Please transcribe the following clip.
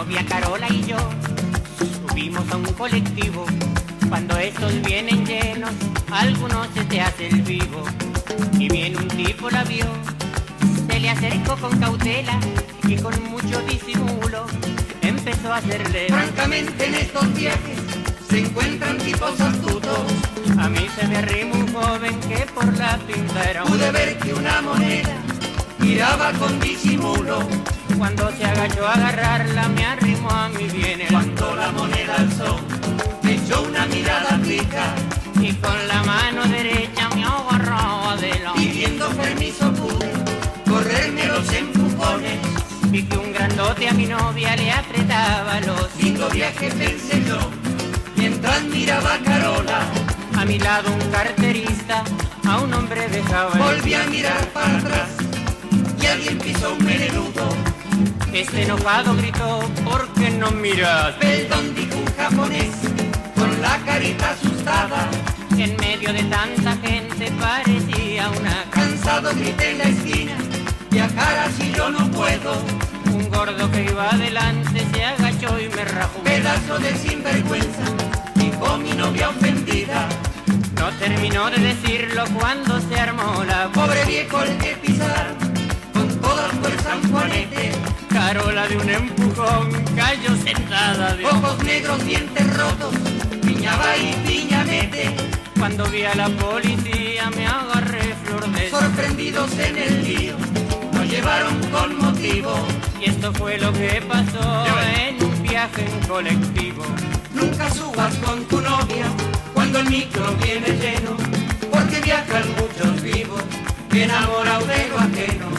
novia Carola y yo subimos a un colectivo. Cuando estos vienen llenos, algunos se te hace el vivo. Y viene un tipo, la vio, se le acercó con cautela y con mucho disimulo empezó a hacerle. Francamente en estos viajes se encuentran tipos astutos. A mí se me arrimó un joven que por la pinta era un... Pude ver que una moneda miraba con disimulo. Cuando se agachó a agarrarla me arrimó a mí bien el... Cuando la moneda alzó, me echó una mirada rica y con la mano derecha me agarraba de la... Pidiendo permiso pude correrme los empujones. Vi que un grandote a mi novia le apretaba los... Lindo viaje pensé yo, mientras miraba a Carola. A mi lado un carterista a un hombre dejaba... Volví a mirar para atrás y alguien pisó un melenudo. Este enojado gritó, ¿por qué no miras? Perdón, dijo un japonés con la carita asustada. En medio de tanta gente parecía una... Cansado grité en la esquina, viajar así yo no puedo. Un gordo que iba adelante se agachó y me rajó. Pedazo de sinvergüenza, dijo mi novia ofendida. No terminó de decirlo cuando se armó la... Pobre viejo el que pisar con toda fuerza un juanete. Carola de un empujón cayó sentada de... Ojos negros, dientes rotos, piña va y piña mete. Cuando vi a la policía me agarré flor de... Sorprendidos en el lío, nos llevaron con motivo. Y esto fue lo que pasó en un viaje en colectivo. Nunca subas con tu novia cuando el micro viene lleno, porque viajan muchos vivos, enamorados de lo ajeno.